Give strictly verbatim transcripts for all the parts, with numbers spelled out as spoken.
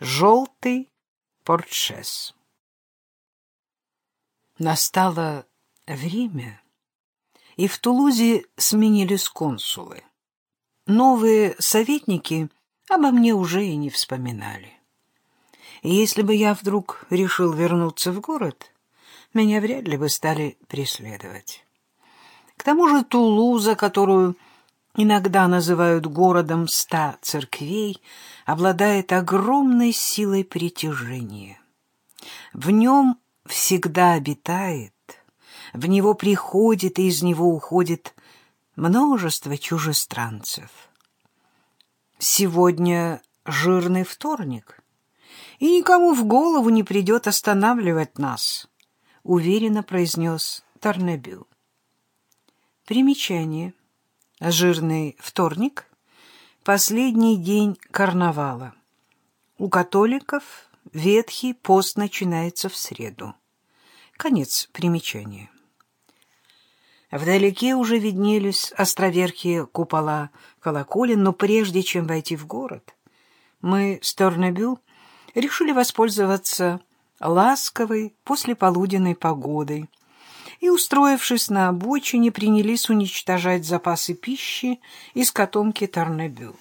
Желтый портшес. Настало время, и в Тулузе сменились консулы. Новые советники обо мне уже и не вспоминали. И если бы я вдруг решил вернуться в город, меня вряд ли бы стали преследовать. К тому же Тулуза, которую иногда называют городом ста церквей, обладает огромной силой притяжения. В нем всегда обитает, в него приходит и из него уходит множество чужестранцев. Сегодня жирный вторник, и никому в голову не придет останавливать нас, уверенно произнес Тарнебю. Примечание. Жирный вторник — последний день карнавала. У католиков Ветхий пост начинается в среду. Конец примечания. Вдалеке уже виднелись островерхие купола колоколен, но прежде чем войти в город, мы с Тарнебю решили воспользоваться ласковой послеполуденной погодой и, устроившись на обочине, принялись уничтожать запасы пищи из котомки Тарнебю.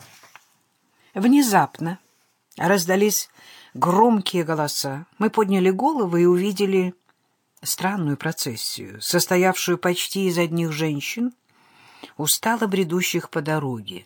Внезапно раздались громкие голоса. Мы подняли головы и увидели странную процессию, состоявшую почти из одних женщин, устало бредущих по дороге.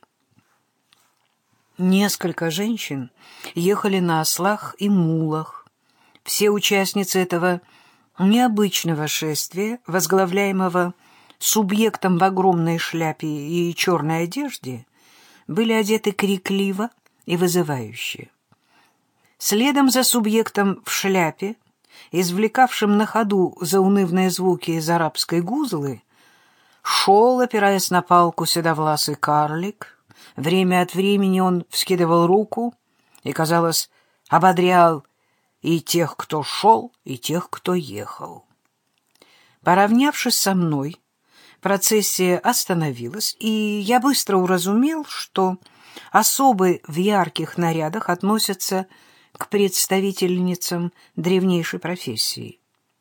Несколько женщин ехали на ослах и мулах. Все участницы этого необычного шествия, возглавляемого субъектом в огромной шляпе и черной одежде, были одеты крикливо и вызывающе. Следом за субъектом в шляпе, извлекавшим на ходу заунывные звуки из арабской гузлы, шел, опираясь на палку, седовласый карлик. Время от времени он вскидывал руку и, казалось, ободрял и тех, кто шел, и тех, кто ехал. Поравнявшись со мной, процессия остановилась, и я быстро уразумел, что особы в ярких нарядах относятся к представительницам древнейшей профессии.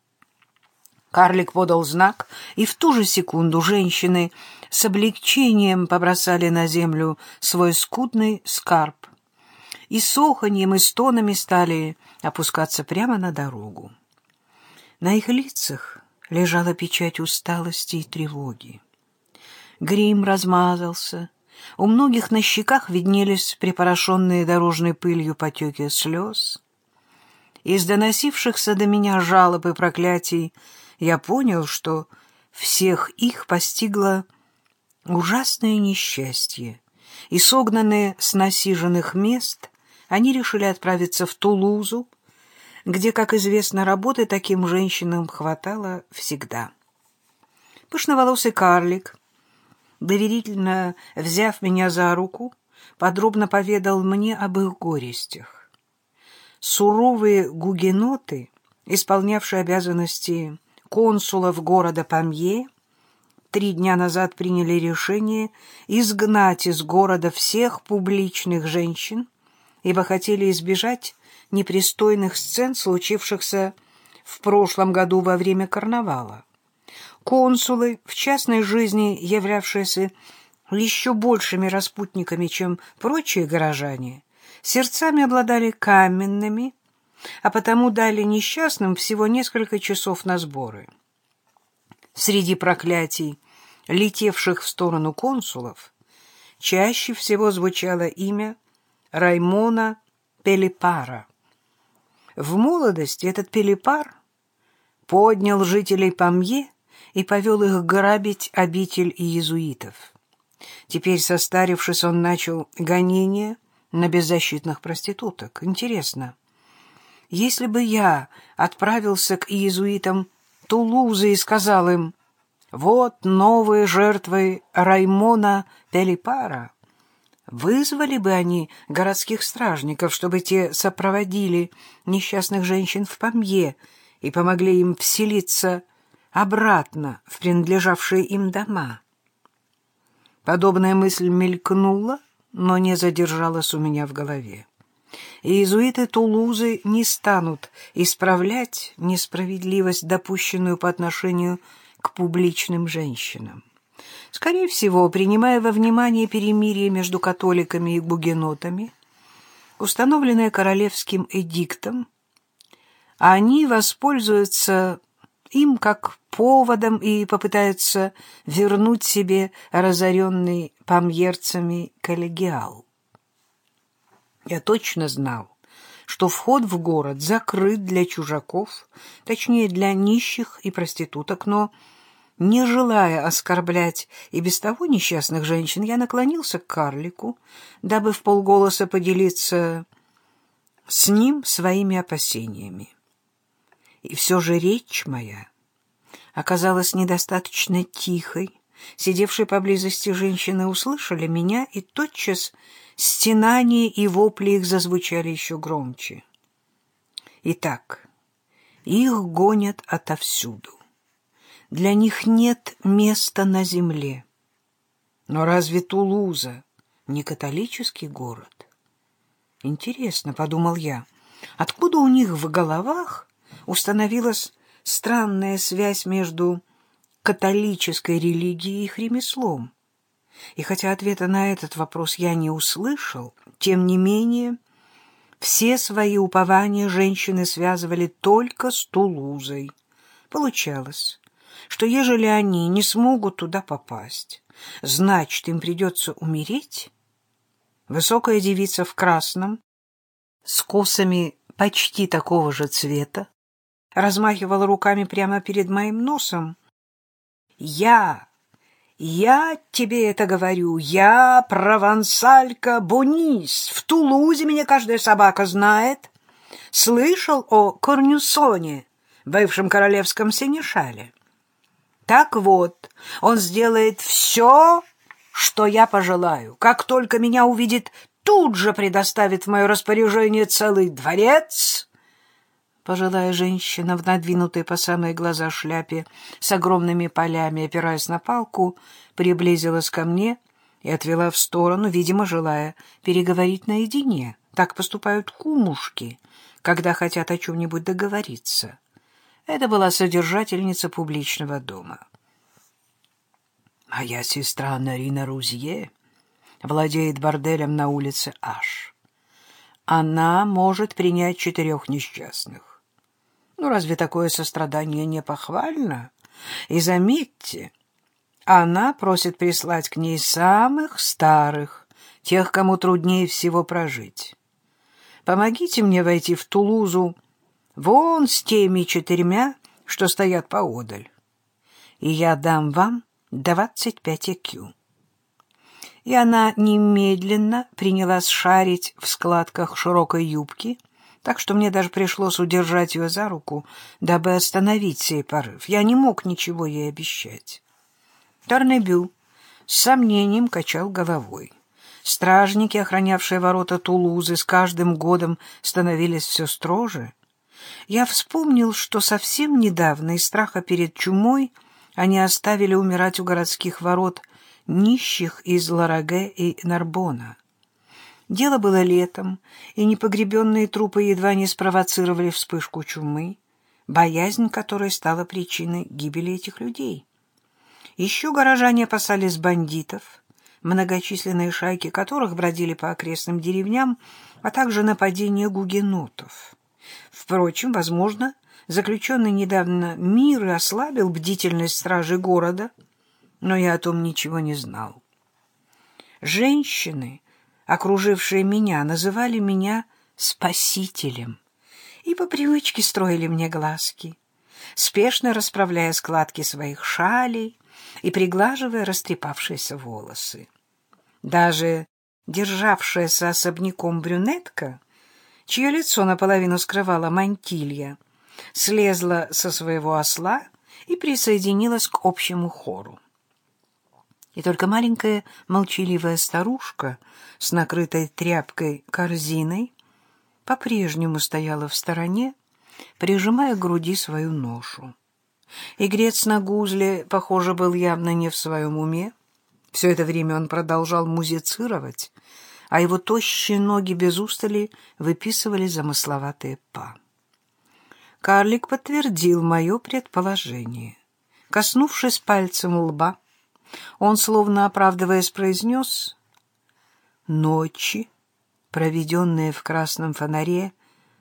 Карлик подал знак, и в ту же секунду женщины с облегчением побросали на землю свой скудный скарб и с оханьем и стонами стали опускаться прямо на дорогу. На их лицах лежала печать усталости и тревоги. Грим размазался, у многих на щеках виднелись припорошенные дорожной пылью потеки слез. Из доносившихся до меня жалоб и проклятий я понял, что всех их постигло ужасное несчастье, и, согнанные с насиженных мест, они решили отправиться в Тулузу, где, как известно, работы таким женщинам хватало всегда. Пышноволосый карлик, доверительно взяв меня за руку, подробно поведал мне об их горестях. Суровые гугеноты, исполнявшие обязанности консулов города Памье, три дня назад приняли решение изгнать из города всех публичных женщин, ибо хотели избежать непристойных сцен, случившихся в прошлом году во время карнавала. Консулы, в частной жизни являвшиеся еще большими распутниками, чем прочие горожане, сердцами обладали каменными, а потому дали несчастным всего несколько часов на сборы. Среди проклятий, летевших в сторону консулов, чаще всего звучало имя Раймона Пелипара. В молодости этот Пелипар поднял жителей Памье и повел их грабить обитель иезуитов. Теперь, состарившись, он начал гонение на беззащитных проституток. Интересно, если бы я отправился к иезуитам Тулузы и сказал им: «Вот новые жертвы Раймона Пелипара», вызвали бы они городских стражников, чтобы те сопроводили несчастных женщин в Памье и помогли им вселиться обратно в принадлежавшие им дома? Подобная мысль мелькнула, но не задержалась у меня в голове. Иезуиты Тулузы не станут исправлять несправедливость, допущенную по отношению к публичным женщинам. Скорее всего, принимая во внимание перемирие между католиками и гугенотами, установленное королевским эдиктом, они воспользуются им как поводом и попытаются вернуть себе разоренный помьерцами коллегиал. Я точно знал, что вход в город закрыт для чужаков, точнее, для нищих и проституток, но, не желая оскорблять и без того несчастных женщин, я наклонился к карлику, дабы вполголоса поделиться с ним своими опасениями. И все же речь моя оказалась недостаточно тихой. Сидевшие поблизости женщины услышали меня, и тотчас стенания и вопли их зазвучали еще громче. Итак, их гонят отовсюду. Для них нет места на земле. Но разве Тулуза не католический город? Интересно, — подумал я, — откуда у них в головах установилась странная связь между католической религией и их ремеслом? И хотя ответа на этот вопрос я не услышал, тем не менее все свои упования женщины связывали только с Тулузой. Получалось, что ежели они не смогут туда попасть, значит, им придется умереть. Высокая девица в красном, с косами почти такого же цвета, размахивала руками прямо перед моим носом. «Я, я тебе это говорю, я провансалька Бонис, в Тулузе меня каждая собака знает. Слышал о Корнюсоне, бывшем королевском сенешале? Так вот, он сделает все, что я пожелаю. Как только меня увидит, тут же предоставит в мое распоряжение целый дворец». Пожилая женщина в надвинутой по самые глаза шляпе с огромными полями, опираясь на палку, приблизилась ко мне и отвела в сторону, видимо, желая переговорить наедине. Так поступают кумушки, когда хотят о чем-нибудь договориться. Это была содержательница публичного дома. «Моя сестра Нарина Рузье владеет борделем на улице Аш. Она может принять четырех несчастных. Ну, разве такое сострадание не похвально? И заметьте, она просит прислать к ней самых старых, тех, кому труднее всего прожить. Помогите мне войти в Тулузу вон с теми четырьмя, что стоят поодаль, и я дам вам двадцать пять экю». И она немедленно принялась шарить в складках широкой юбки, так что мне даже пришлось удержать ее за руку, дабы остановить сей порыв. Я не мог ничего ей обещать. Торнебю с сомнением качал головой. Стражники, охранявшие ворота Тулузы, с каждым годом становились все строже. Я вспомнил, что совсем недавно из страха перед чумой они оставили умирать у городских ворот нищих из Лараге и Нарбона. Дело было летом, и непогребенные трупы едва не спровоцировали вспышку чумы, боязнь которой стала причиной гибели этих людей. Еще горожане опасались бандитов, многочисленные шайки которых бродили по окрестным деревням, а также нападения гугенотов. Впрочем, возможно, заключенный недавно мир и ослабил бдительность стражи города, но я о том ничего не знал. Женщины, окружившие меня, называли меня спасителем и по привычке строили мне глазки, спешно расправляя складки своих шалей и приглаживая растрепавшиеся волосы. Даже державшаяся особняком брюнетка, чье лицо наполовину скрывала мантилья, слезла со своего осла и присоединилась к общему хору. И только маленькая молчаливая старушка с накрытой тряпкой корзиной по-прежнему стояла в стороне, прижимая к груди свою ношу. Игрец на гузле, похоже, был явно не в своем уме. Все это время он продолжал музицировать, а его тощие ноги без устали выписывали замысловатые па. Карлик подтвердил мое предположение. Коснувшись пальцем лба, он, словно оправдываясь, произнес: «Ночи, проведенные в красном фонаре,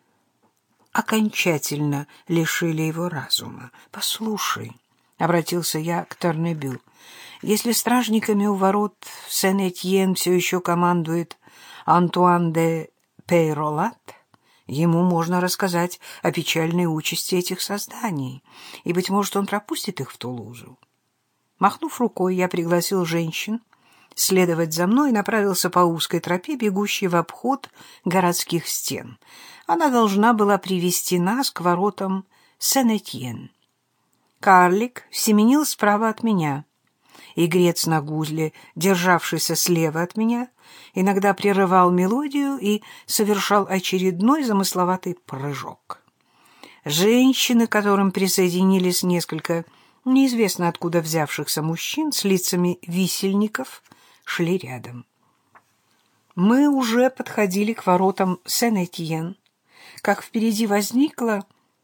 окончательно лишили его разума. Послушай», — обратился я к Торнебю, — «если стражниками у ворот в Сен-Этьен все еще командует Антуан де Пейролат, ему можно рассказать о печальной участи этих созданий, и, быть может, он пропустит их в Тулузу». Махнув рукой, я пригласил женщин следовать за мной и направился по узкой тропе, бегущей в обход городских стен. Она должна была привести нас к воротам Сен-Этьен. Карлик семенил справа от меня, и грец на гузле, державшийся слева от меня, иногда прерывал мелодию и совершал очередной замысловатый прыжок. Женщины, к которым присоединились несколько неизвестно откуда взявшихся мужчин с лицами висельников, шли рядом. Мы уже подходили к воротам Сен-Этьен, как впереди возникла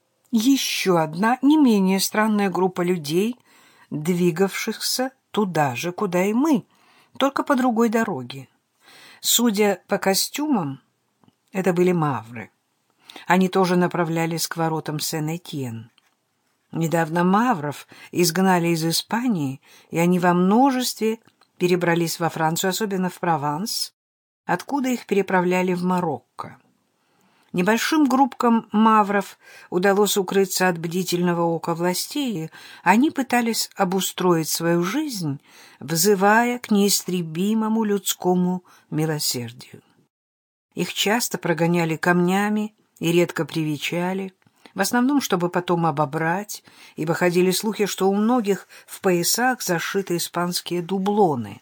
еще одна не менее странная группа людей, двигавшихся туда же, куда и мы, только по другой дороге. Судя по костюмам, это были мавры. Они тоже направлялись к воротам Сен-Этьен. Недавно мавров изгнали из Испании, и они во множестве перебрались во Францию, особенно в Прованс, откуда их переправляли в Марокко. Небольшим группкам мавров удалось укрыться от бдительного ока властей, и они пытались обустроить свою жизнь, взывая к неистребимому людскому милосердию. Их часто прогоняли камнями и редко привечали, в основном, чтобы потом обобрать, ибо ходили слухи, что у многих в поясах зашиты испанские дублоны.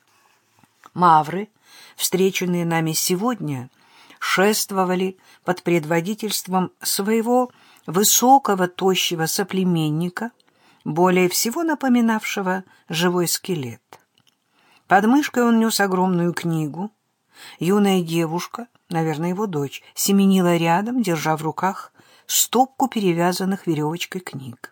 Мавры, встреченные нами сегодня, шествовали под предводительством своего высокого, тощего соплеменника, более всего напоминавшего живой скелет. Под мышкой он нес огромную книгу. Юная девушка, наверное, его дочь, семенила рядом, держа в руках стопку перевязанных веревочкой книг.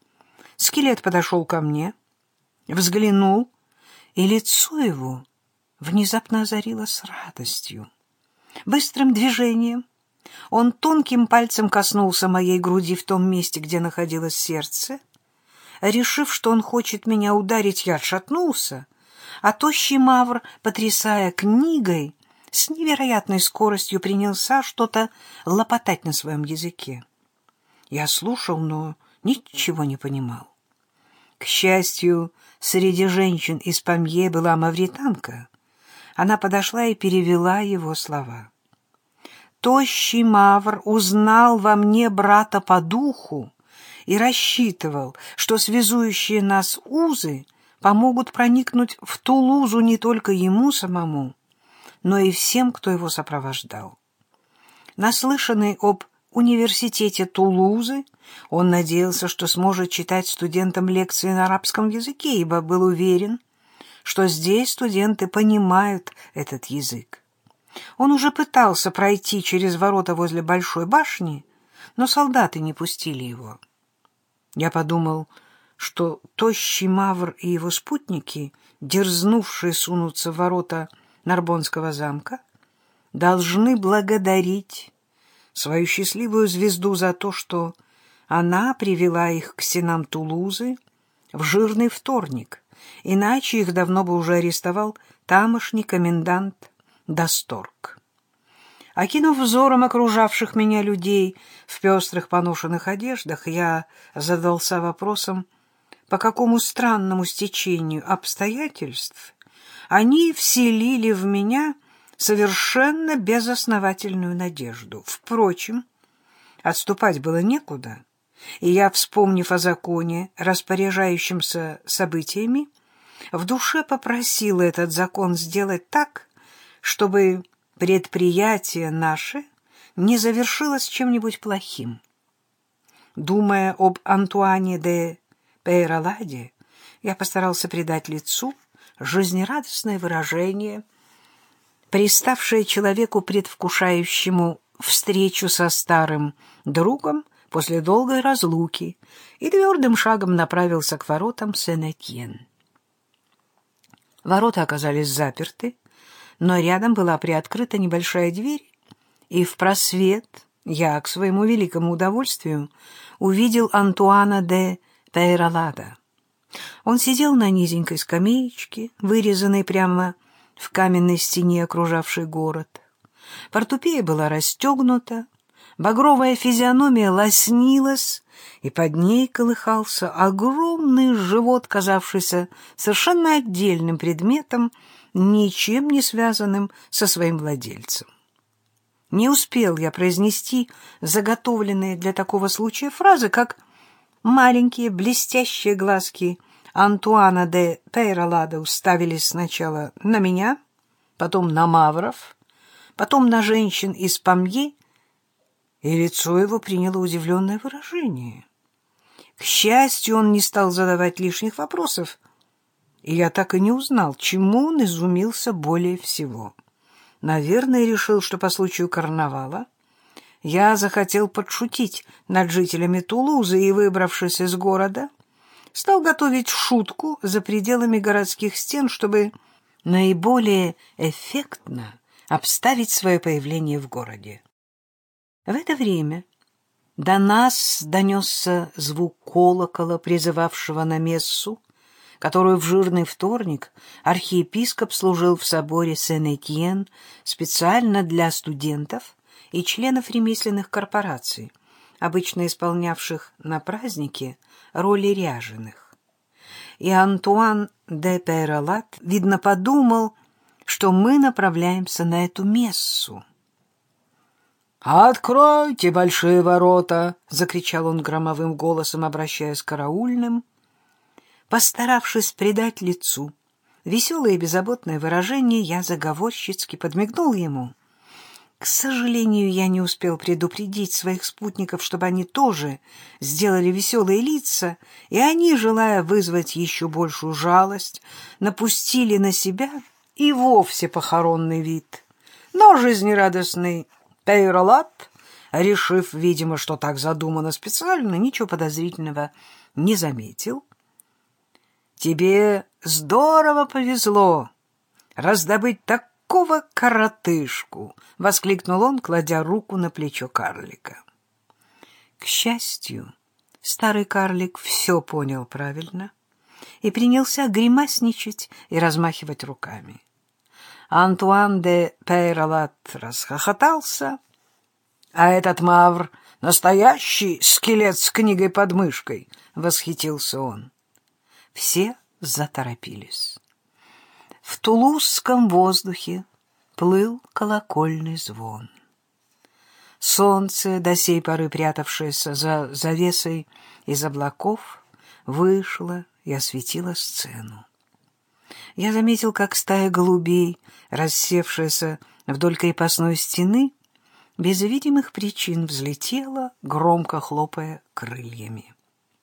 Скелет подошел ко мне, взглянул, и лицо его внезапно озарилось радостью. Быстрым движением он тонким пальцем коснулся моей груди в том месте, где находилось сердце. Решив, что он хочет меня ударить, я отшатнулся, а тощий мавр, потрясая книгой, с невероятной скоростью принялся что-то лопотать на своем языке. Я слушал, но ничего не понимал. К счастью, среди женщин из Памье была мавританка. Она подошла и перевела его слова. Тощий мавр узнал во мне брата по духу и рассчитывал, что связующие нас узы помогут проникнуть в Тулузу не только ему самому, но и всем, кто его сопровождал. Наслышанный об университете Тулузы, он надеялся, что сможет читать студентам лекции на арабском языке, ибо был уверен, что здесь студенты понимают этот язык. Он уже пытался пройти через ворота возле большой башни, но солдаты не пустили его. Я подумал, что тощий мавр и его спутники, дерзнувшие сунуться в ворота Нарбонского замка, должны благодарить свою счастливую звезду за то, что она привела их к стенам Тулузы в жирный вторник, иначе их давно бы уже арестовал тамошний комендант Дасторг. Окинув взором окружавших меня людей в пестрых поношенных одеждах, я задался вопросом, по какому странному стечению обстоятельств они вселили в меня совершенно безосновательную надежду. Впрочем, отступать было некуда, и я, вспомнив о законе, распоряжающемся событиями, в душе попросила этот закон сделать так, чтобы предприятие наше не завершилось чем-нибудь плохим. Думая об Антуане де приставшая человеку, предвкушающему встречу со старым другом после долгой разлуки, и твердым шагом направился к воротам Сен-Этьен. Ворота оказались заперты, но рядом была приоткрыта небольшая дверь, и в просвет я, к своему великому удовольствию, увидел Антуана де Пейролада. Он сидел на низенькой скамеечке, вырезанной прямо в каменной стене, окружавшей город. Портупея была расстегнута, багровая физиономия лоснилась, и под ней колыхался огромный живот, казавшийся совершенно отдельным предметом, ничем не связанным со своим владельцем. Не успел я произнести заготовленные для такого случая фразы, как маленькие блестящие глазки Антуана де Пейролада уставились сначала на меня, потом на мавров, потом на женщин из Памье, и лицо его приняло удивленное выражение. К счастью, он не стал задавать лишних вопросов, и я так и не узнал, чему он изумился более всего. Наверное, решил, что по случаю карнавала я захотел подшутить над жителями Тулузы и, выбравшись из города, стал готовить шутку за пределами городских стен, чтобы наиболее эффектно обставить свое появление в городе. В это время до нас донесся звук колокола, призывавшего на мессу, которую в жирный вторник архиепископ служил в соборе Сен-Этьен специально для студентов и членов ремесленных корпораций, обычно исполнявших на празднике роли ряженых. И Антуан де Пейролад, видно, подумал, что мы направляемся на эту мессу. «Откройте большие ворота!» — закричал он громовым голосом, обращаясь к караульным. Постаравшись придать лицу веселое и беззаботное выражение, я заговорщицки подмигнул ему. К сожалению, я не успел предупредить своих спутников, чтобы они тоже сделали веселые лица, и они, желая вызвать еще большую жалость, напустили на себя и вовсе похоронный вид. Но жизнерадостный Пейролад, решив, видимо, что так задумано специально, ничего подозрительного не заметил. «Тебе здорово повезло раздобыть такого коротышку!» — воскликнул он, кладя руку на плечо карлика. К счастью, старый карлик все понял правильно и принялся гримасничать и размахивать руками. Антуан де Пейролад расхохотался, а этот мавр — настоящий скелет с книгой под мышкой, — восхитился он. Все заторопились. В тулузском воздухе плыл колокольный звон. Солнце, до сей поры прятавшееся за завесой из облаков, вышло и осветило сцену. Я заметил, как стая голубей, рассевшаяся вдоль крепостной стены, без видимых причин взлетела, громко хлопая крыльями.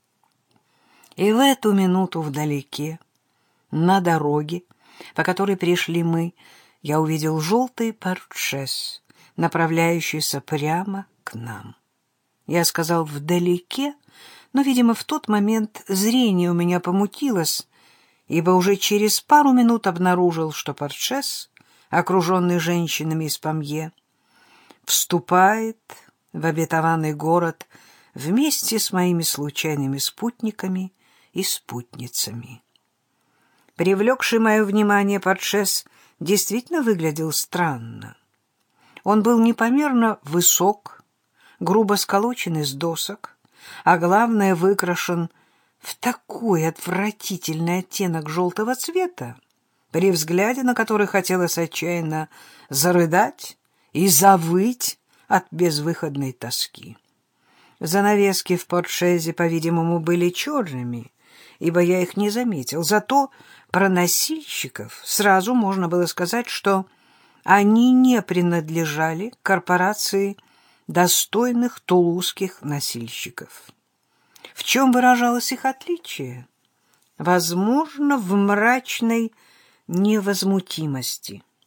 И в эту минуту вдалеке, на дороге, по которой пришли мы, я увидел желтый портшес, направляющийся прямо к нам. Я сказал «вдалеке», но, видимо, в тот момент зрение у меня помутилось, ибо уже через пару минут обнаружил, что портшес, окруженный женщинами из Памье, вступает в обетованный город вместе с моими случайными спутниками и спутницами. Привлекший мое внимание портшес действительно выглядел странно. Он был непомерно высок, грубо сколочен из досок, а главное, выкрашен в такой отвратительный оттенок желтого цвета, при взгляде на который хотелось отчаянно зарыдать и завыть от безвыходной тоски. Занавески в портшезе, по-видимому, были черными, ибо я их не заметил. Зато про носильщиков сразу можно было сказать, что они не принадлежали корпорации достойных тулузских носильщиков. В чем выражалось их отличие? Возможно, в мрачной невозмутимости.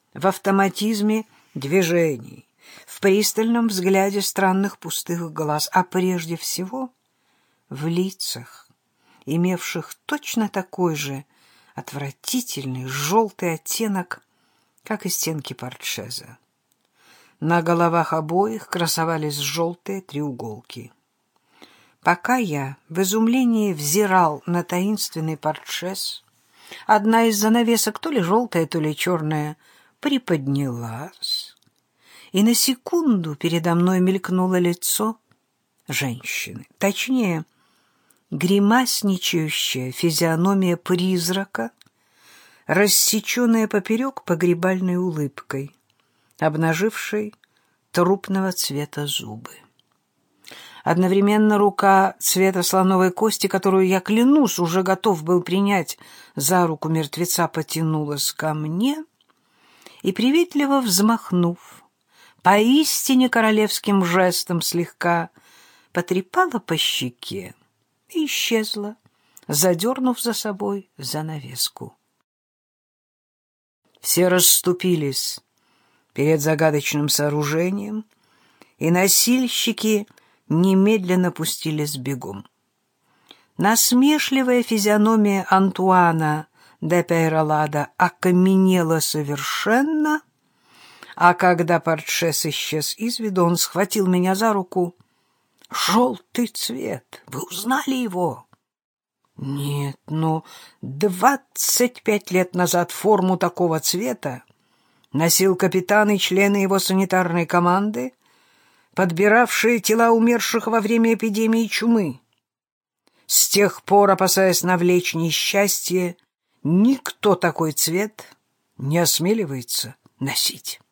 в автоматизме движений, в пристальном взгляде странных пустых глаз, а прежде всего в лицах, имевших точно такой же отвратительный желтый оттенок, как и стенки портшеза. На головах обоих красовались желтые треуголки. Пока я в изумлении взирал на таинственный портшез, одна из занавесок, то ли желтая, то ли черная, приподнялась, и на секунду передо мной мелькнуло лицо женщины. Точнее, гримасничающая физиономия призрака, рассеченная поперек погребальной улыбкой, обнажившей трупного цвета зубы. Одновременно рука цвета слоновой кости, которую я, клянусь, уже готов был принять за руку мертвеца, потянулась ко мне и, приветливо взмахнув, поистине королевским жестом слегка потрепала по щеке и исчезла, задернув за собой занавеску. Все расступились перед загадочным сооружением, и носильщики немедленно пустились бегом. Насмешливая физиономия Антуана де Пейролада окаменела совершенно, а когда портшез исчез из виду, он схватил меня за руку. «Желтый цвет! Вы узнали его?» «Нет, но двадцать пять лет назад форму такого цвета носил капитан и члены его санитарной команды, подбиравшие тела умерших во время эпидемии чумы. С тех пор, опасаясь навлечь несчастье, никто такой цвет не осмеливается носить».